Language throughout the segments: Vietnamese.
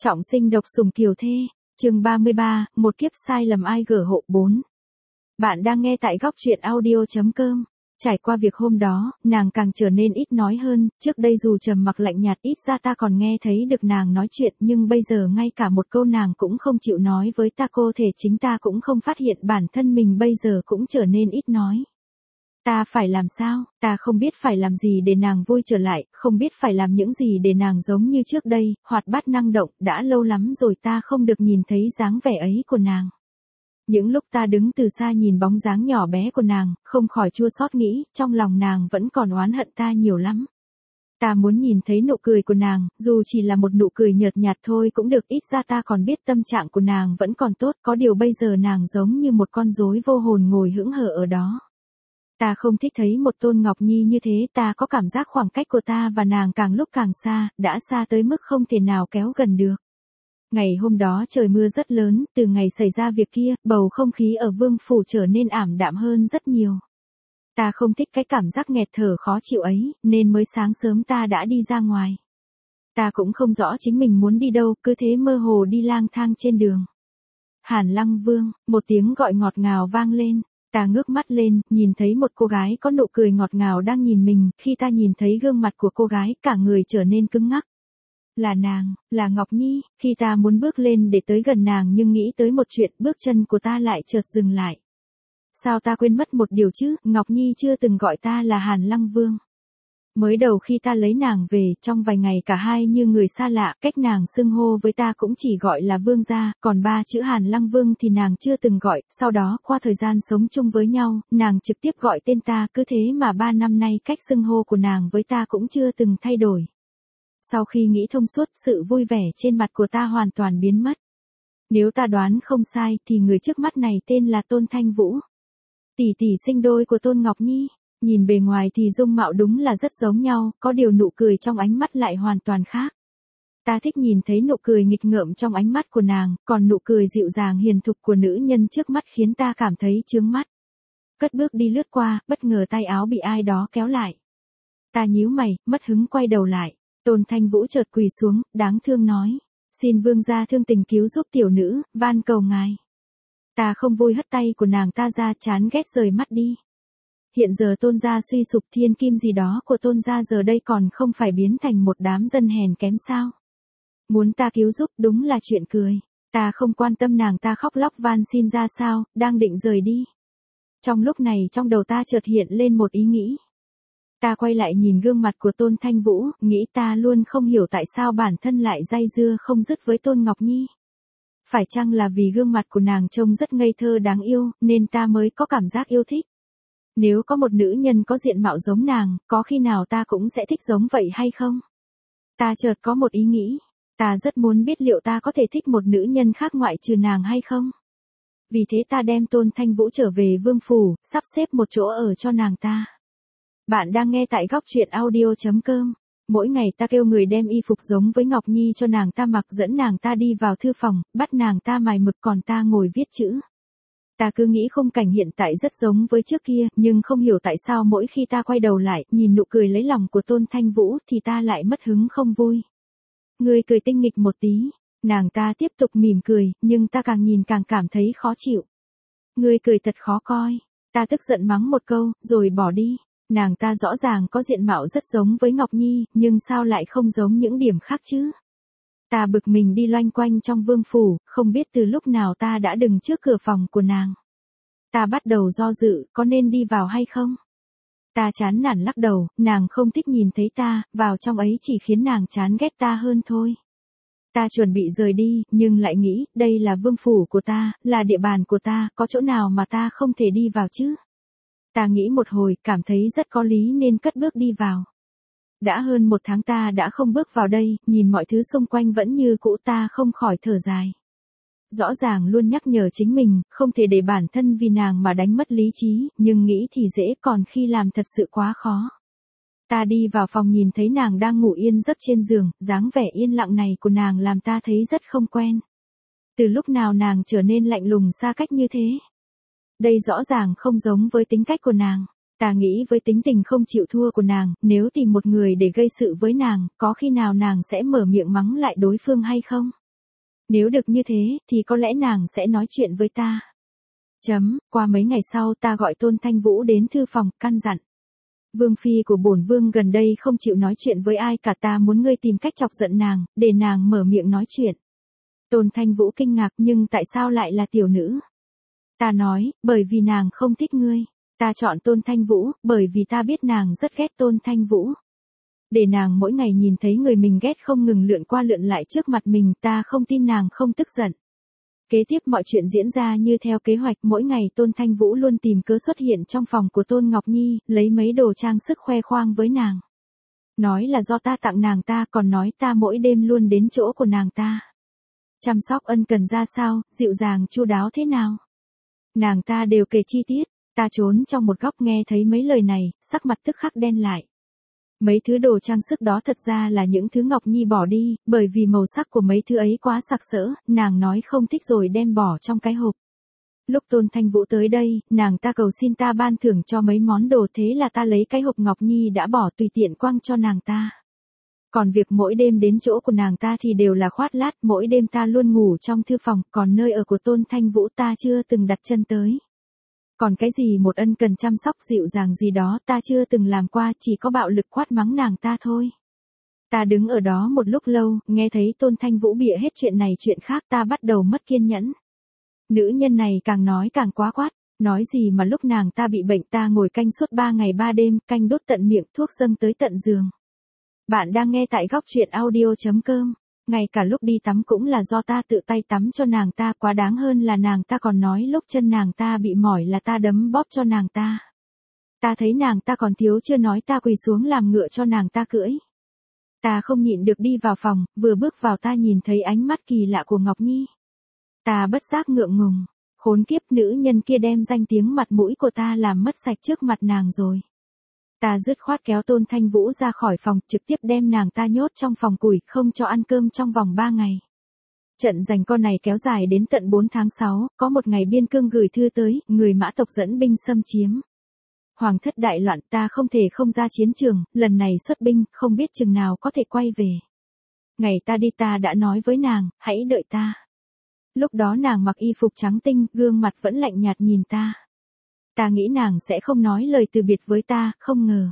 Trọng sinh độc sủng kiều thê, chương 33, một kiếp sai lầm ai gở hộ 4. Bạn đang nghe tại góc truyện audio.com. Trải qua việc hôm đó, nàng càng trở nên ít nói hơn, trước đây dù trầm mặc lạnh nhạt ít ra ta còn nghe thấy được nàng nói chuyện nhưng bây giờ ngay cả một câu nàng cũng không chịu nói với ta, cô thể chính ta cũng không phát hiện bản thân mình bây giờ cũng trở nên ít nói. Ta phải làm sao, ta không biết phải làm gì để nàng vui trở lại, không biết phải làm những gì để nàng giống như trước đây, hoạt bát năng động, đã lâu lắm rồi ta không được nhìn thấy dáng vẻ ấy của nàng. Những lúc ta đứng từ xa nhìn bóng dáng nhỏ bé của nàng, không khỏi chua xót nghĩ, trong lòng nàng vẫn còn oán hận ta nhiều lắm. Ta muốn nhìn thấy nụ cười của nàng, dù chỉ là một nụ cười nhợt nhạt thôi cũng được, ít ra ta còn biết tâm trạng của nàng vẫn còn tốt, có điều bây giờ nàng giống như một con rối vô hồn ngồi hững hờ ở đó. Ta không thích thấy một Tôn Ngọc Nhi như thế, ta có cảm giác khoảng cách của ta và nàng càng lúc càng xa, đã xa tới mức không thể nào kéo gần được. Ngày hôm đó trời mưa rất lớn, từ ngày xảy ra việc kia, bầu không khí ở Vương Phủ trở nên ảm đạm hơn rất nhiều. Ta không thích cái cảm giác nghẹt thở khó chịu ấy, nên mới sáng sớm ta đã đi ra ngoài. Ta cũng không rõ chính mình muốn đi đâu, cứ thế mơ hồ đi lang thang trên đường. Hàn Lăng Vương, một tiếng gọi ngọt ngào vang lên. Ta ngước mắt lên, nhìn thấy một cô gái có nụ cười ngọt ngào đang nhìn mình, khi ta nhìn thấy gương mặt của cô gái, cả người trở nên cứng ngắc. Là nàng, là Ngọc Nhi, khi ta muốn bước lên để tới gần nàng nhưng nghĩ tới một chuyện, bước chân của ta lại chợt dừng lại. Sao ta quên mất một điều chứ, Ngọc Nhi chưa từng gọi ta là Hàn Lăng Vương. Mới đầu khi ta lấy nàng về, trong vài ngày cả hai như người xa lạ, cách nàng xưng hô với ta cũng chỉ gọi là Vương gia, còn ba chữ Hàn Lăng Vương thì nàng chưa từng gọi, sau đó qua thời gian sống chung với nhau, nàng trực tiếp gọi tên ta, cứ thế mà 3 năm nay cách xưng hô của nàng với ta cũng chưa từng thay đổi. Sau khi nghĩ thông suốt, sự vui vẻ trên mặt của ta hoàn toàn biến mất. Nếu ta đoán không sai thì người trước mắt này tên là Tôn Thanh Vũ. Tỷ tỷ sinh đôi của Tôn Ngọc Nhi. Nhìn bề ngoài thì dung mạo đúng là rất giống nhau, có điều nụ cười trong ánh mắt lại hoàn toàn khác. Ta thích nhìn thấy nụ cười nghịch ngợm trong ánh mắt của nàng, còn nụ cười dịu dàng hiền thục của nữ nhân trước mắt khiến ta cảm thấy chướng mắt. Cất bước đi lướt qua, bất ngờ tay áo bị ai đó kéo lại. Ta nhíu mày, mất hứng quay đầu lại. Tôn Thanh Vũ chợt quỳ xuống, đáng thương nói. Xin vương gia thương tình cứu giúp tiểu nữ, van cầu ngài. Ta không vui hất tay của nàng ta ra, chán ghét rời mắt đi. Hiện giờ Tôn gia suy sụp, thiên kim gì đó của Tôn gia giờ đây còn không phải biến thành một đám dân hèn kém sao. Muốn ta cứu giúp đúng là chuyện cười. Ta không quan tâm nàng ta khóc lóc van xin ra sao, đang định rời đi. Trong lúc này trong đầu ta chợt hiện lên một ý nghĩ. Ta quay lại nhìn gương mặt của Tôn Thanh Vũ, nghĩ ta luôn không hiểu tại sao bản thân lại day dưa không dứt với Tôn Ngọc Nhi. Phải chăng là vì gương mặt của nàng trông rất ngây thơ đáng yêu, nên ta mới có cảm giác yêu thích. Nếu có một nữ nhân có diện mạo giống nàng, có khi nào ta cũng sẽ thích giống vậy hay không? Ta chợt có một ý nghĩ. Ta rất muốn biết liệu ta có thể thích một nữ nhân khác ngoại trừ nàng hay không? Vì thế ta đem Tôn Thanh Vũ trở về Vương Phủ, sắp xếp một chỗ ở cho nàng ta. Bạn đang nghe tại góc truyện audio.com. Mỗi ngày ta kêu người đem y phục giống với Ngọc Nhi cho nàng ta mặc, dẫn nàng ta đi vào thư phòng, bắt nàng ta mài mực còn ta ngồi viết chữ. Ta cứ nghĩ khung cảnh hiện tại rất giống với trước kia, nhưng không hiểu tại sao mỗi khi ta quay đầu lại, nhìn nụ cười lấy lòng của Tôn Thanh Vũ thì ta lại mất hứng không vui. Ngươi cười tinh nghịch một tí, nàng ta tiếp tục mỉm cười, nhưng ta càng nhìn càng cảm thấy khó chịu. Ngươi cười thật khó coi, ta tức giận mắng một câu, rồi bỏ đi. Nàng ta rõ ràng có diện mạo rất giống với Ngọc Nhi, nhưng sao lại không giống những điểm khác chứ? Ta bực mình đi loanh quanh trong Vương Phủ, không biết từ lúc nào ta đã đứng trước cửa phòng của nàng. Ta bắt đầu do dự, có nên đi vào hay không? Ta chán nản lắc đầu, nàng không thích nhìn thấy ta, vào trong ấy chỉ khiến nàng chán ghét ta hơn thôi. Ta chuẩn bị rời đi, nhưng lại nghĩ, đây là Vương Phủ của ta, là địa bàn của ta, có chỗ nào mà ta không thể đi vào chứ? Ta nghĩ một hồi, cảm thấy rất có lý nên cất bước đi vào. Đã hơn 1 tháng ta đã không bước vào đây, nhìn mọi thứ xung quanh vẫn như cũ, ta không khỏi thở dài. Rõ ràng luôn nhắc nhở chính mình, không thể để bản thân vì nàng mà đánh mất lý trí, nhưng nghĩ thì dễ, còn khi làm thật sự quá khó. Ta đi vào phòng nhìn thấy nàng đang ngủ yên giấc trên giường, dáng vẻ yên lặng này của nàng làm ta thấy rất không quen. Từ lúc nào nàng trở nên lạnh lùng xa cách như thế? Đây rõ ràng không giống với tính cách của nàng. Ta nghĩ với tính tình không chịu thua của nàng, nếu tìm một người để gây sự với nàng, có khi nào nàng sẽ mở miệng mắng lại đối phương hay không? Nếu được như thế, thì có lẽ nàng sẽ nói chuyện với ta. Qua mấy ngày sau ta gọi Tôn Thanh Vũ đến thư phòng, căn dặn. Vương phi của bổn vương gần đây không chịu nói chuyện với ai cả, ta muốn ngươi tìm cách chọc giận nàng, để nàng mở miệng nói chuyện. Tôn Thanh Vũ kinh ngạc, nhưng tại sao lại là tiểu nữ? Ta nói, bởi vì nàng không thích ngươi. Ta chọn Tôn Thanh Vũ, bởi vì ta biết nàng rất ghét Tôn Thanh Vũ. Để nàng mỗi ngày nhìn thấy người mình ghét không ngừng lượn qua lượn lại trước mặt mình, ta không tin nàng không tức giận. Kế tiếp mọi chuyện diễn ra như theo kế hoạch, mỗi ngày Tôn Thanh Vũ luôn tìm cớ xuất hiện trong phòng của Tôn Ngọc Nhi, lấy mấy đồ trang sức khoe khoang với nàng. Nói là do ta tặng nàng, ta còn nói ta mỗi đêm luôn đến chỗ của nàng ta. Chăm sóc ân cần ra sao, dịu dàng chu đáo thế nào. Nàng ta đều kể chi tiết, ta trốn trong một góc nghe thấy mấy lời này, sắc mặt tức khắc đen lại. Mấy thứ đồ trang sức đó thật ra là những thứ Ngọc Nhi bỏ đi, bởi vì màu sắc của mấy thứ ấy quá sặc sỡ, nàng nói không thích rồi đem bỏ trong cái hộp. Lúc Tôn Thanh Vũ tới đây, nàng ta cầu xin ta ban thưởng cho mấy món đồ, thế là ta lấy cái hộp Ngọc Nhi đã bỏ tùy tiện quăng cho nàng ta. Còn việc mỗi đêm đến chỗ của nàng ta thì đều là khoác lác, mỗi đêm ta luôn ngủ trong thư phòng, còn nơi ở của Tôn Thanh Vũ ta chưa từng đặt chân tới. Còn cái gì một ân cần chăm sóc dịu dàng gì đó ta chưa từng làm qua, chỉ có bạo lực quát mắng nàng ta thôi. Ta đứng ở đó một lúc lâu, nghe thấy Tôn Thanh Vũ bịa hết chuyện này chuyện khác, ta bắt đầu mất kiên nhẫn. Nữ nhân này càng nói càng quá quát, nói gì mà lúc nàng ta bị bệnh ta ngồi canh suốt 3 ngày 3 đêm, canh đốt tận miệng, thuốc dâng tới tận giường. Bạn đang nghe tại góc truyện audio.com. Ngay cả lúc đi tắm cũng là do ta tự tay tắm cho nàng ta, quá đáng hơn là nàng ta còn nói lúc chân nàng ta bị mỏi là ta đấm bóp cho nàng ta. Ta thấy nàng ta còn thiếu chưa nói ta quỳ xuống làm ngựa cho nàng ta cưỡi. Ta không nhịn được đi vào phòng, vừa bước vào ta nhìn thấy ánh mắt kỳ lạ của Ngọc Nhi. Ta bất giác ngượng ngùng, khốn kiếp, nữ nhân kia đem danh tiếng mặt mũi của ta làm mất sạch trước mặt nàng rồi. Ta dứt khoát kéo Tôn Thanh Vũ ra khỏi phòng, trực tiếp đem nàng ta nhốt trong phòng củi, không cho ăn cơm trong vòng 3 ngày. Trận giành con này kéo dài đến tận 4 tháng 6, có một ngày Biên Cương gửi thư tới, người Mã tộc dẫn binh xâm chiếm. Hoàng thất đại loạn, ta không thể không ra chiến trường, lần này xuất binh, không biết chừng nào có thể quay về. Ngày ta đi ta đã nói với nàng, hãy đợi ta. Lúc đó nàng mặc y phục trắng tinh, gương mặt vẫn lạnh nhạt nhìn ta. Ta nghĩ nàng sẽ không nói lời từ biệt với ta, không ngờ.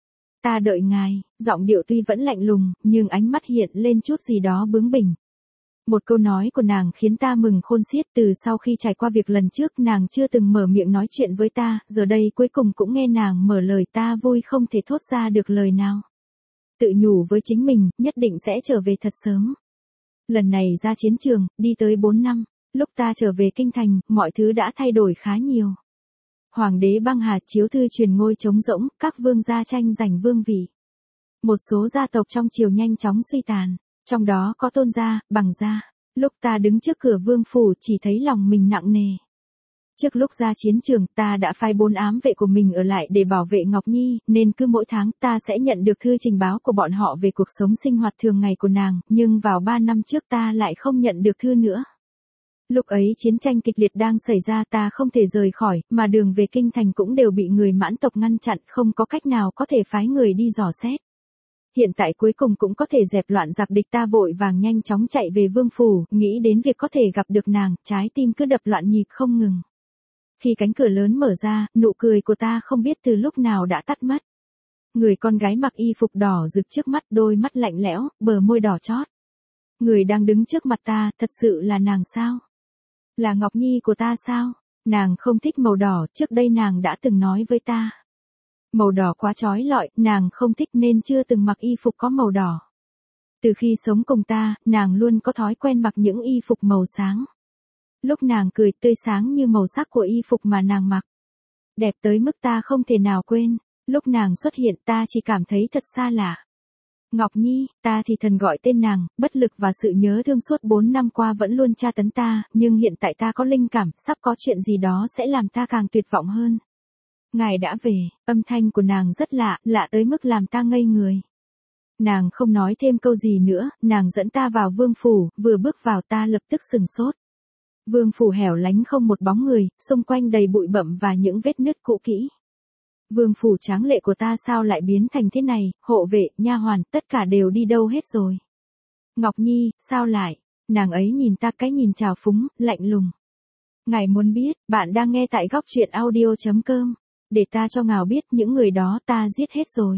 Ta đợi ngài, giọng điệu tuy vẫn lạnh lùng, nhưng ánh mắt hiện lên chút gì đó bướng bỉnh. Một câu nói của nàng khiến ta mừng khôn xiết, từ sau khi trải qua việc lần trước nàng chưa từng mở miệng nói chuyện với ta, giờ đây cuối cùng cũng nghe nàng mở lời, ta vui không thể thốt ra được lời nào. Tự nhủ với chính mình, nhất định sẽ trở về thật sớm. Lần này ra chiến trường, đi tới 4 năm, lúc ta trở về kinh thành, mọi thứ đã thay đổi khá nhiều. Hoàng đế băng hà, chiếu thư truyền ngôi trống rỗng, các vương gia tranh giành vương vị. Một số gia tộc trong triều nhanh chóng suy tàn, trong đó có Tôn gia, Bằng gia. Lúc ta đứng trước cửa vương phủ chỉ thấy lòng mình nặng nề. Trước lúc ra chiến trường ta đã phái 4 ám vệ của mình ở lại để bảo vệ Ngọc Nhi, nên cứ mỗi tháng ta sẽ nhận được thư trình báo của bọn họ về cuộc sống sinh hoạt thường ngày của nàng, nhưng vào 3 năm trước ta lại không nhận được thư nữa. Lúc ấy chiến tranh kịch liệt đang xảy ra, ta không thể rời khỏi, mà đường về kinh thành cũng đều bị người Mãn tộc ngăn chặn, không có cách nào có thể phái người đi dò xét. Hiện tại cuối cùng cũng có thể dẹp loạn giặc địch, ta vội vàng nhanh chóng chạy về vương phủ, nghĩ đến việc có thể gặp được nàng, trái tim cứ đập loạn nhịp không ngừng. Khi cánh cửa lớn mở ra, nụ cười của ta không biết từ lúc nào đã tắt mất. Người con gái mặc y phục đỏ rực trước mắt, đôi mắt lạnh lẽo, bờ môi đỏ chót. Người đang đứng trước mặt ta, thật sự là nàng sao? Là Ngọc Nhi của ta sao? Nàng không thích màu đỏ, trước đây nàng đã từng nói với ta. Màu đỏ quá chói lọi, nàng không thích nên chưa từng mặc y phục có màu đỏ. Từ khi sống cùng ta, nàng luôn có thói quen mặc những y phục màu sáng. Lúc nàng cười tươi sáng như màu sắc của y phục mà nàng mặc. Đẹp tới mức ta không thể nào quên, lúc nàng xuất hiện ta chỉ cảm thấy thật xa lạ. Ngọc Nhi, ta thì thầm gọi tên nàng, bất lực và sự nhớ thương suốt 4 năm qua vẫn luôn tra tấn ta, nhưng hiện tại ta có linh cảm, sắp có chuyện gì đó sẽ làm ta càng tuyệt vọng hơn. Ngài đã về, âm thanh của nàng rất lạ, lạ tới mức làm ta ngây người. Nàng không nói thêm câu gì nữa, nàng dẫn ta vào vương phủ, vừa bước vào ta lập tức sừng sốt. Vương phủ hẻo lánh không một bóng người, xung quanh đầy bụi bặm và những vết nứt cũ kỹ. Vương phủ tráng lệ của ta sao lại biến thành thế này, hộ vệ, nha hoàn, tất cả đều đi đâu hết rồi. Ngọc Nhi, sao lại? Nàng ấy nhìn ta cái nhìn trào phúng, lạnh lùng. Ngài muốn biết, bạn đang nghe tại góc truyện audio.com. Để ta cho ngài biết những người đó ta giết hết rồi.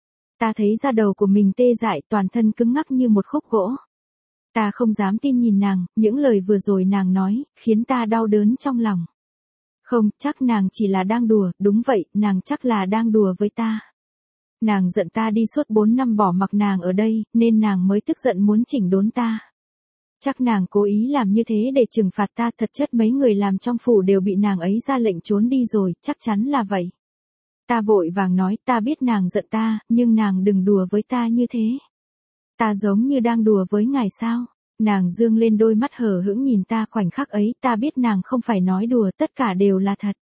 Ta thấy da đầu của mình tê dại, toàn thân cứng ngắc như một khúc gỗ. Ta không dám tin nhìn nàng, những lời vừa rồi nàng nói, khiến ta đau đớn trong lòng. Không, chắc nàng chỉ là đang đùa, đúng vậy, nàng chắc là đang đùa với ta. Nàng giận ta đi suốt 4 năm bỏ mặc nàng ở đây, nên nàng mới tức giận muốn chỉnh đốn ta. Chắc nàng cố ý làm như thế để trừng phạt ta, thật chất mấy người làm trong phủ đều bị nàng ấy ra lệnh trốn đi rồi, chắc chắn là vậy. Ta vội vàng nói, ta biết nàng giận ta, nhưng nàng đừng đùa với ta như thế. Ta giống như đang đùa với ngài sao? Nàng dương lên đôi mắt hờ hững nhìn ta, khoảnh khắc ấy, ta biết nàng không phải nói đùa, tất cả đều là thật.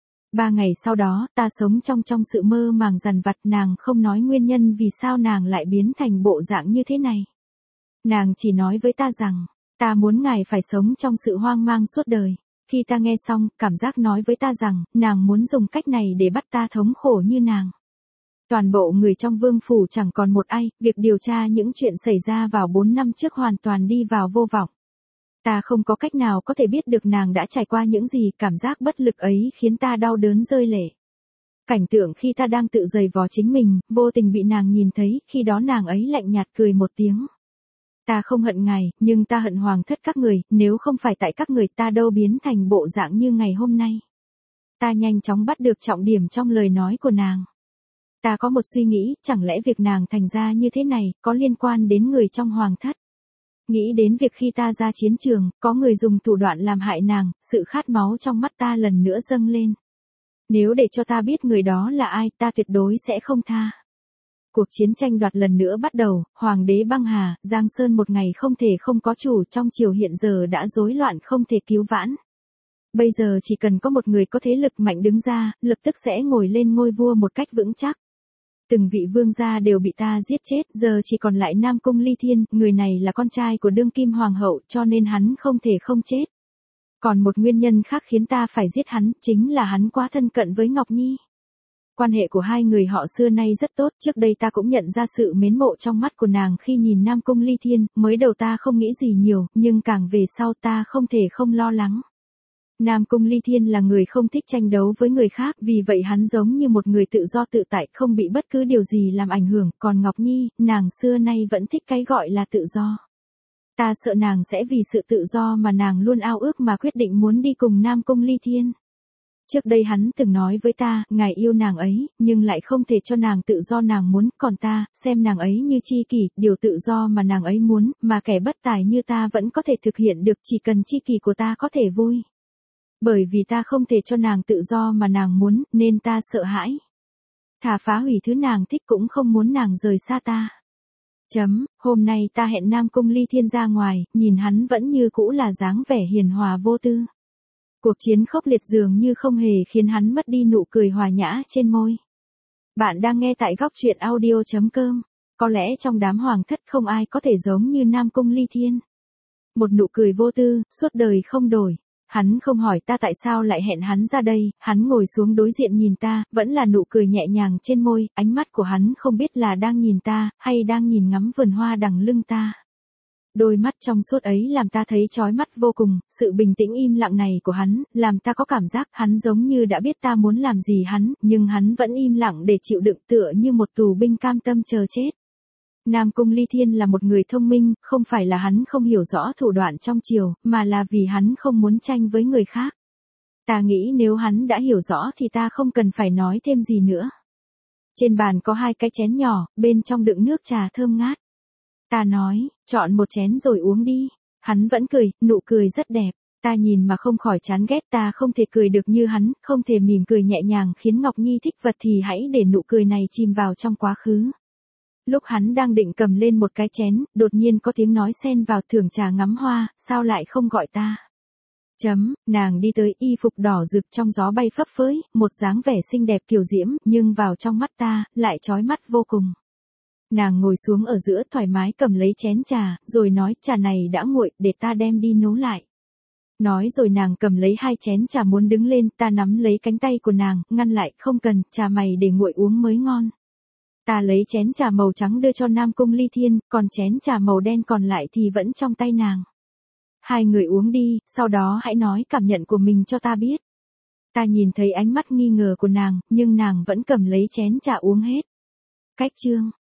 3 ngày sau đó, ta sống trong sự mơ màng dằn vặt, nàng không nói nguyên nhân vì sao nàng lại biến thành bộ dạng như thế này. Nàng chỉ nói với ta rằng, ta muốn ngài phải sống trong sự hoang mang suốt đời. Khi ta nghe xong, cảm giác nói với ta rằng, nàng muốn dùng cách này để bắt ta thống khổ như nàng. Toàn bộ người trong vương phủ chẳng còn một ai, việc điều tra những chuyện xảy ra vào 4 năm trước hoàn toàn đi vào vô vọng. Ta không có cách nào có thể biết được nàng đã trải qua những gì, cảm giác bất lực ấy khiến ta đau đớn rơi lệ. Cảnh tượng khi ta đang tự giày vò chính mình, vô tình bị nàng nhìn thấy, khi đó nàng ấy lạnh nhạt cười một tiếng. Ta không hận ngài, nhưng ta hận hoàng thất các người, nếu không phải tại các người ta đâu biến thành bộ dạng như ngày hôm nay. Ta nhanh chóng bắt được trọng điểm trong lời nói của nàng. Ta có một suy nghĩ, chẳng lẽ việc nàng thành ra như thế này, có liên quan đến người trong hoàng thất. Nghĩ đến việc khi ta ra chiến trường, có người dùng thủ đoạn làm hại nàng, sự khát máu trong mắt ta lần nữa dâng lên. Nếu để cho ta biết người đó là ai, ta tuyệt đối sẽ không tha. Cuộc chiến tranh đoạt lần nữa bắt đầu, hoàng đế băng hà, Giang Sơn một ngày không thể không có chủ, trong triều hiện giờ đã rối loạn không thể cứu vãn. Bây giờ chỉ cần có một người có thế lực mạnh đứng ra, lập tức sẽ ngồi lên ngôi vua một cách vững chắc. Từng vị vương gia đều bị ta giết chết, giờ chỉ còn lại Nam Cung Ly Thiên, người này là con trai của đương kim hoàng hậu, cho nên hắn không thể không chết. Còn một nguyên nhân khác khiến ta phải giết hắn, chính là hắn quá thân cận với Ngọc Nhi. Quan hệ của hai người họ xưa nay rất tốt, trước đây ta cũng nhận ra sự mến mộ trong mắt của nàng khi nhìn Nam Cung Ly Thiên, mới đầu ta không nghĩ gì nhiều, nhưng càng về sau ta không thể không lo lắng. Nam Cung Ly Thiên là người không thích tranh đấu với người khác, vì vậy hắn giống như một người tự do tự tại, không bị bất cứ điều gì làm ảnh hưởng, còn Ngọc Nhi, nàng xưa nay vẫn thích cái gọi là tự do. Ta sợ nàng sẽ vì sự tự do mà nàng luôn ao ước mà quyết định muốn đi cùng Nam Cung Ly Thiên. Trước đây hắn từng nói với ta, ngài yêu nàng ấy, nhưng lại không thể cho nàng tự do nàng muốn, còn ta, xem nàng ấy như tri kỷ, điều tự do mà nàng ấy muốn, mà kẻ bất tài như ta vẫn có thể thực hiện được, chỉ cần tri kỷ của ta có thể vui. Bởi vì ta không thể cho nàng tự do mà nàng muốn, nên ta sợ hãi. Thà phá hủy thứ nàng thích cũng không muốn nàng rời xa ta. Hôm nay ta hẹn Nam Cung Ly Thiên ra ngoài, nhìn hắn vẫn như cũ là dáng vẻ hiền hòa vô tư. Cuộc chiến khốc liệt dường như không hề khiến hắn mất đi nụ cười hòa nhã trên môi. Bạn đang nghe tại góc truyện audio.com. Có lẽ trong đám hoàng thất không ai có thể giống như Nam Cung Ly Thiên. Một nụ cười vô tư, suốt đời không đổi. Hắn không hỏi ta tại sao lại hẹn hắn ra đây, hắn ngồi xuống đối diện nhìn ta, vẫn là nụ cười nhẹ nhàng trên môi, ánh mắt của hắn không biết là đang nhìn ta, hay đang nhìn ngắm vườn hoa đằng lưng ta. Đôi mắt trong suốt ấy làm ta thấy chói mắt vô cùng, sự bình tĩnh im lặng này của hắn, làm ta có cảm giác hắn giống như đã biết ta muốn làm gì hắn, nhưng hắn vẫn im lặng để chịu đựng tựa như một tù binh cam tâm chờ chết. Nam Cung Ly Thiên là một người thông minh, không phải là hắn không hiểu rõ thủ đoạn trong triều, mà là vì hắn không muốn tranh với người khác. Ta nghĩ nếu hắn đã hiểu rõ thì ta không cần phải nói thêm gì nữa. Trên bàn có 2 cái chén nhỏ, bên trong đựng nước trà thơm ngát. Ta nói, chọn một chén rồi uống đi. Hắn vẫn cười, nụ cười rất đẹp. Ta nhìn mà không khỏi chán ghét, ta không thể cười được như hắn, không thể mỉm cười nhẹ nhàng khiến Ngọc Nhi thích vật thì hãy để nụ cười này chìm vào trong quá khứ. Lúc hắn đang định cầm lên một cái chén, đột nhiên có tiếng nói xen vào, thưởng trà ngắm hoa, sao lại không gọi ta. Nàng đi tới, y phục đỏ rực trong gió bay phấp phới, một dáng vẻ xinh đẹp kiều diễm, nhưng vào trong mắt ta, lại chói mắt vô cùng. Nàng ngồi xuống ở giữa thoải mái cầm lấy chén trà, rồi nói trà này đã nguội, để ta đem đi nấu lại. Nói rồi nàng cầm lấy 2 chén trà muốn đứng lên, ta nắm lấy cánh tay của nàng, ngăn lại, không cần, trà mày để nguội uống mới ngon. Ta lấy chén trà màu trắng đưa cho Nam Cung Ly Thiên, còn chén trà màu đen còn lại thì vẫn trong tay nàng. Hai người uống đi, sau đó hãy nói cảm nhận của mình cho ta biết. Ta nhìn thấy ánh mắt nghi ngờ của nàng, nhưng nàng vẫn cầm lấy chén trà uống hết. Cách chương